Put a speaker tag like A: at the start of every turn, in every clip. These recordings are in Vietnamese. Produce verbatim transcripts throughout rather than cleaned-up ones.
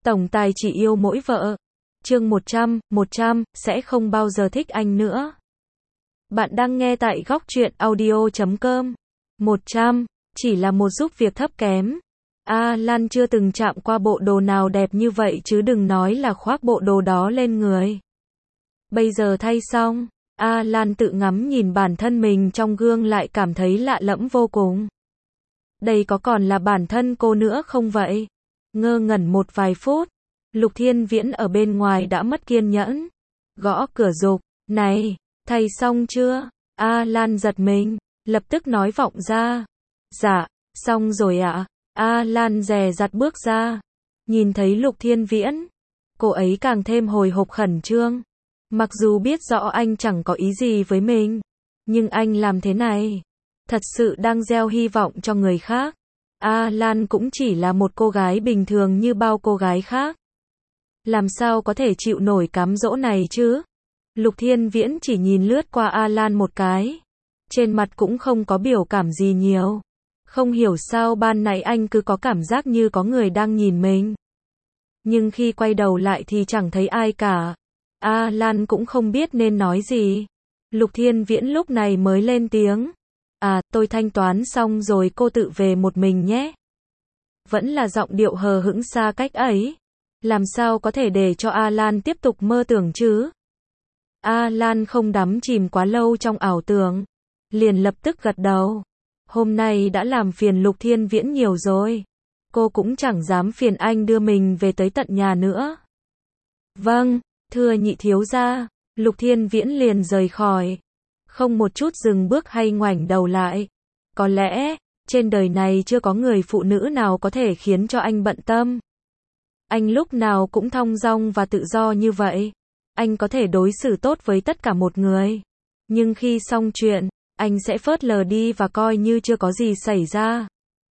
A: Tổng tài chỉ yêu mỗi vợ. Chương một trăm, một trăm, sẽ không bao giờ thích anh nữa. Bạn đang nghe tại góc truyện audio chấm com. một trăm, chỉ là một giúp việc thấp kém. A Lan chưa từng chạm qua bộ đồ nào đẹp như vậy chứ đừng nói là khoác bộ đồ đó lên người. Bây giờ thay xong, A Lan tự ngắm nhìn bản thân mình trong gương lại cảm thấy lạ lẫm vô cùng. Đây có còn là bản thân cô nữa không vậy? Ngơ ngẩn một vài phút, Lục Thiên Viễn ở bên ngoài đã mất kiên nhẫn. Gõ cửa giục, này, thay xong chưa? A Lan giật mình, lập tức nói vọng ra. Dạ, xong rồi ạ. A Lan dè dặt bước ra, nhìn thấy Lục Thiên Viễn, cô ấy càng thêm hồi hộp khẩn trương. Mặc dù biết rõ anh chẳng có ý gì với mình, nhưng anh làm thế này, thật sự đang gieo hy vọng cho người khác. A Lan cũng chỉ là một cô gái bình thường như bao cô gái khác. Làm sao có thể chịu nổi cám dỗ này chứ? Lục Thiên Viễn chỉ nhìn lướt qua A Lan một cái. Trên mặt cũng không có biểu cảm gì nhiều. Không hiểu sao ban nãy anh cứ có cảm giác như có người đang nhìn mình. Nhưng khi quay đầu lại thì chẳng thấy ai cả. A Lan cũng không biết nên nói gì. Lục Thiên Viễn lúc này mới lên tiếng. À, tôi thanh toán xong rồi cô tự về một mình nhé. Vẫn là giọng điệu hờ hững xa cách ấy. Làm sao có thể để cho A Lan tiếp tục mơ tưởng chứ? A Lan không đắm chìm quá lâu trong ảo tưởng. Liền lập tức gật đầu. Hôm nay đã làm phiền Lục Thiên Viễn nhiều rồi. Cô cũng chẳng dám phiền anh đưa mình về tới tận nhà nữa. Vâng, thưa nhị thiếu gia. Lục Thiên Viễn liền rời khỏi. Không một chút dừng bước hay ngoảnh đầu lại. Có lẽ, trên đời này chưa có người phụ nữ nào có thể khiến cho anh bận tâm. Anh lúc nào cũng thong dong và tự do như vậy. Anh có thể đối xử tốt với tất cả một người. Nhưng khi xong chuyện, anh sẽ phớt lờ đi và coi như chưa có gì xảy ra.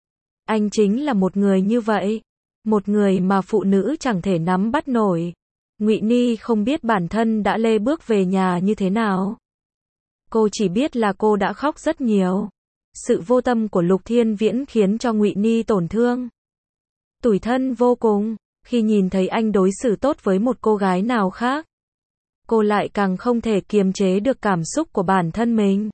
A: Anh chính là một người như vậy. Một người mà phụ nữ chẳng thể nắm bắt nổi. Ngụy Ni không biết bản thân đã lê bước về nhà như thế nào. Cô chỉ biết là cô đã khóc rất nhiều. Sự vô tâm của Lục Thiên Viễn khiến cho Ngụy Ni tổn thương. Tủi thân vô cùng, khi nhìn thấy anh đối xử tốt với một cô gái nào khác. Cô lại càng không thể kiềm chế được cảm xúc của bản thân mình.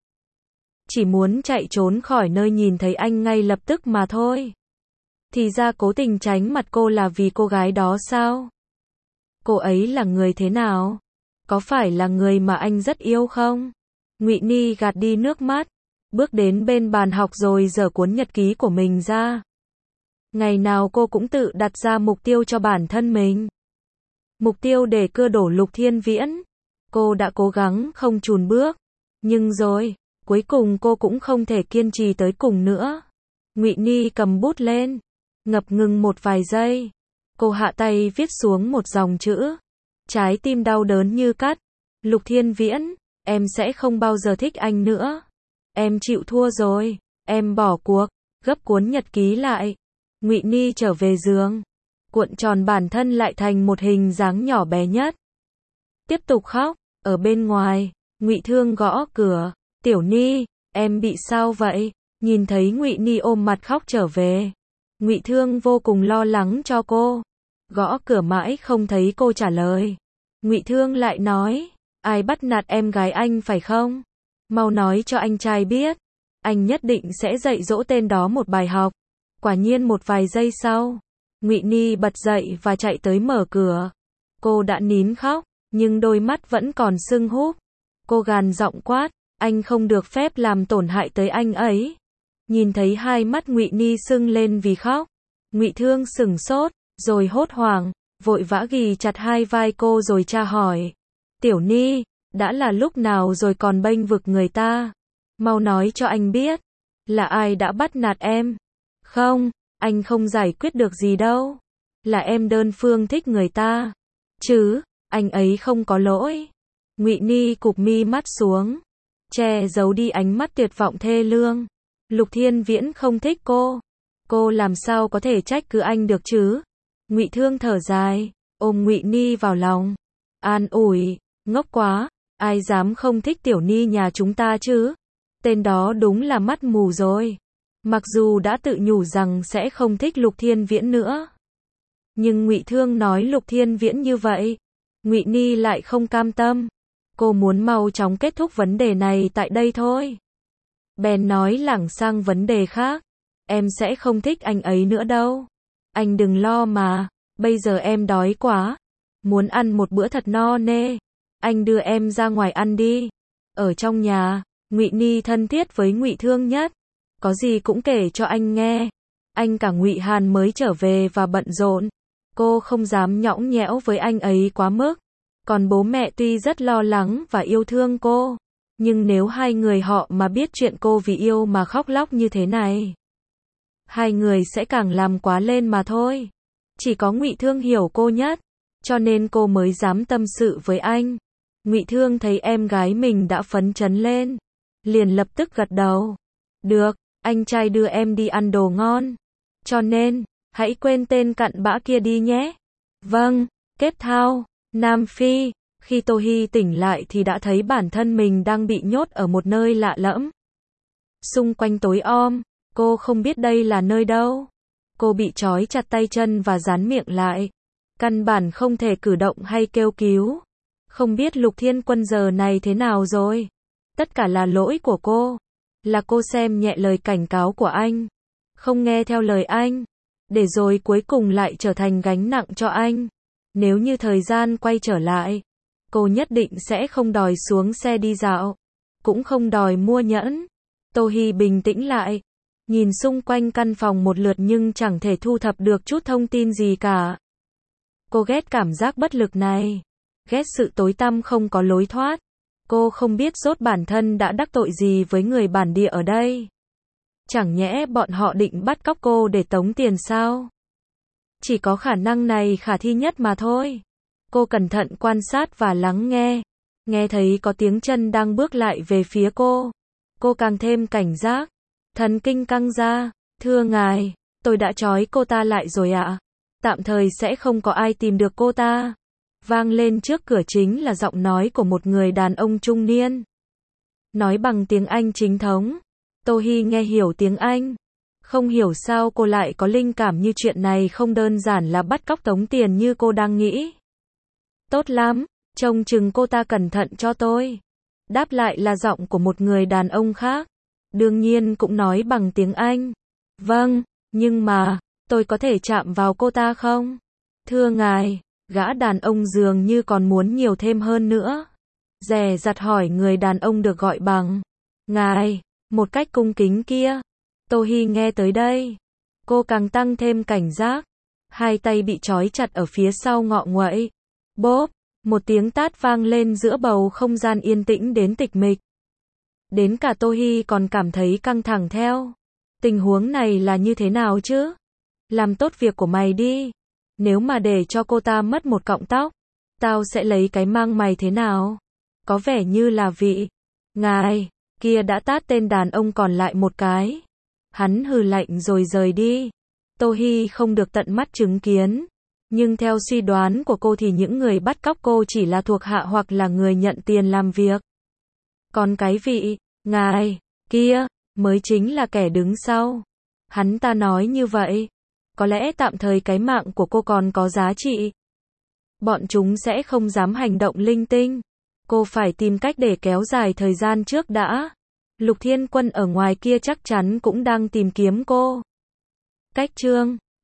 A: Chỉ muốn chạy trốn khỏi nơi nhìn thấy anh ngay lập tức mà thôi. Thì ra cố tình tránh mặt cô là vì cô gái đó sao? Cô ấy là người thế nào? Có phải là người mà anh rất yêu không? Ngụy Ni gạt đi nước mắt, bước đến bên bàn học rồi giở cuốn nhật ký của mình ra. Ngày nào cô cũng tự đặt ra mục tiêu cho bản thân mình. Mục tiêu để cưa đổ Lục Thiên Viễn. Cô đã cố gắng không chùn bước, nhưng rồi, cuối cùng cô cũng không thể kiên trì tới cùng nữa. Ngụy Ni cầm bút lên, ngập ngừng một vài giây. Cô hạ tay viết xuống một dòng chữ. Trái tim đau đớn như cắt. Lục Thiên Viễn, em sẽ không bao giờ thích anh nữa. Em chịu thua rồi, em bỏ cuộc. Gấp cuốn nhật ký lại. Ngụy Ni trở về giường, cuộn tròn bản thân lại thành một hình dáng nhỏ bé nhất. Tiếp tục khóc. Ở bên ngoài, Ngụy Thương gõ cửa. Tiểu Ni, em bị sao vậy? Nhìn thấy Ngụy Ni ôm mặt khóc trở về, Ngụy Thương vô cùng lo lắng cho cô. Gõ cửa mãi không thấy cô trả lời. Ngụy Thương lại nói, ai bắt nạt em gái anh phải không? Mau nói cho anh trai biết. Anh nhất định sẽ dạy dỗ tên đó một bài học. Quả nhiên một vài giây sau, Ngụy Ni bật dậy và chạy tới mở cửa. Cô đã nín khóc, nhưng đôi mắt vẫn còn sưng húp. Cô gằn giọng quát, anh không được phép làm tổn hại tới anh ấy. Nhìn thấy hai mắt Ngụy Ni sưng lên vì khóc, Ngụy Thương sửng sốt, rồi hốt hoảng, vội vã ghì chặt hai vai cô rồi tra hỏi. Tiểu Ni, đã là lúc nào rồi còn bênh vực người ta? Mau nói cho anh biết, là ai đã bắt nạt em? Không, anh không giải quyết được gì đâu. Là em đơn phương thích người ta. Chứ, anh ấy không có lỗi. Ngụy Ni cụp mi mắt xuống, che giấu đi ánh mắt tuyệt vọng thê lương. Lục Thiên Viễn không thích cô. Cô làm sao có thể trách cứ anh được chứ? Ngụy Thương thở dài, ôm Ngụy Ni vào lòng. An ủi, ngốc quá, ai dám không thích Tiểu Ni nhà chúng ta chứ? Tên đó đúng là mắt mù rồi. Mặc dù đã tự nhủ rằng sẽ không thích Lục Thiên Viễn nữa. Nhưng Ngụy Thương nói Lục Thiên Viễn như vậy, Ngụy Ni lại không cam tâm. Cô muốn mau chóng kết thúc vấn đề này tại đây thôi. Bèn nói lảng sang vấn đề khác. Em sẽ không thích anh ấy nữa đâu. Anh đừng lo mà, bây giờ em đói quá. Muốn ăn một bữa thật no nê. Anh đưa em ra ngoài ăn đi. Ở trong nhà, Ngụy Ni thân thiết với Ngụy Thương nhất. Có gì cũng kể cho anh nghe. Anh cả Ngụy Hàn mới trở về và bận rộn. Cô không dám nhõng nhẽo với anh ấy quá mức. Còn bố mẹ tuy rất lo lắng và yêu thương cô, nhưng nếu hai người họ mà biết chuyện cô vì yêu mà khóc lóc như thế này, hai người sẽ càng làm quá lên mà thôi. Chỉ có Ngụy Thương hiểu cô nhất, cho nên cô mới dám tâm sự với anh. Ngụy Thương thấy em gái mình đã phấn chấn lên, liền lập tức gật đầu. Được, anh trai đưa em đi ăn đồ ngon. Cho nên, hãy quên tên cặn bã kia đi nhé. Vâng, Cape Town, Nam Phi. Khi Tô Hi tỉnh lại thì đã thấy bản thân mình đang bị nhốt ở một nơi lạ lẫm. Xung quanh tối om, cô không biết đây là nơi đâu. Cô bị trói chặt tay chân và dán miệng lại. Căn bản không thể cử động hay kêu cứu. Không biết Lục Thiên Quân giờ này thế nào rồi. Tất cả là lỗi của cô. Là cô xem nhẹ lời cảnh cáo của anh. Không nghe theo lời anh. Để rồi cuối cùng lại trở thành gánh nặng cho anh. Nếu như thời gian quay trở lại, cô nhất định sẽ không đòi xuống xe đi dạo. Cũng không đòi mua nhẫn. Tô Hi bình tĩnh lại. Nhìn xung quanh căn phòng một lượt nhưng chẳng thể thu thập được chút thông tin gì cả. Cô ghét cảm giác bất lực này. Ghét sự tối tăm không có lối thoát. Cô không biết rốt bản thân đã đắc tội gì với người bản địa ở đây. Chẳng nhẽ bọn họ định bắt cóc cô để tống tiền sao? Chỉ có khả năng này khả thi nhất mà thôi. Cô cẩn thận quan sát và lắng nghe. Nghe thấy có tiếng chân đang bước lại về phía cô. Cô càng thêm cảnh giác. Thần kinh căng ra. Thưa ngài, tôi đã trói cô ta lại rồi ạ. Tạm thời sẽ không có ai tìm được cô ta. Vang lên trước cửa chính là giọng nói của một người đàn ông trung niên. Nói bằng tiếng Anh chính thống. Tô Hi nghe hiểu tiếng Anh. Không hiểu sao cô lại có linh cảm như chuyện này không đơn giản là bắt cóc tống tiền như cô đang nghĩ. Tốt lắm, trông chừng cô ta cẩn thận cho tôi. Đáp lại là giọng của một người đàn ông khác. Đương nhiên cũng nói bằng tiếng Anh. Vâng, nhưng mà, tôi có thể chạm vào cô ta không? Thưa ngài, gã đàn ông dường như còn muốn nhiều thêm hơn nữa. Dè dặt hỏi người đàn ông được gọi bằng ngài, một cách cung kính kia. Tô Hi nghe tới đây, cô càng tăng thêm cảnh giác. Hai tay bị trói chặt ở phía sau ngọ nguậy. Bốp, một tiếng tát vang lên giữa bầu không gian yên tĩnh đến tịch mịch. Đến cả Tô Hi còn cảm thấy căng thẳng theo. Tình huống này là như thế nào chứ? Làm tốt việc của mày đi. Nếu mà để cho cô ta mất một cọng tóc, tao sẽ lấy cái mang mày thế nào? Có vẻ như là vị ngài kia đã tát tên đàn ông còn lại một cái. Hắn hừ lạnh rồi rời đi. Tô Hi không được tận mắt chứng kiến. Nhưng theo suy đoán của cô thì những người bắt cóc cô chỉ là thuộc hạ hoặc là người nhận tiền làm việc. Còn cái vị ngài kia mới chính là kẻ đứng sau. Hắn ta nói như vậy. Có lẽ tạm thời cái mạng của cô còn có giá trị. Bọn chúng sẽ không dám hành động linh tinh. Cô phải tìm cách để kéo dài thời gian trước đã. Lục Thiên Quân ở ngoài kia chắc chắn cũng đang tìm kiếm cô. Cách chương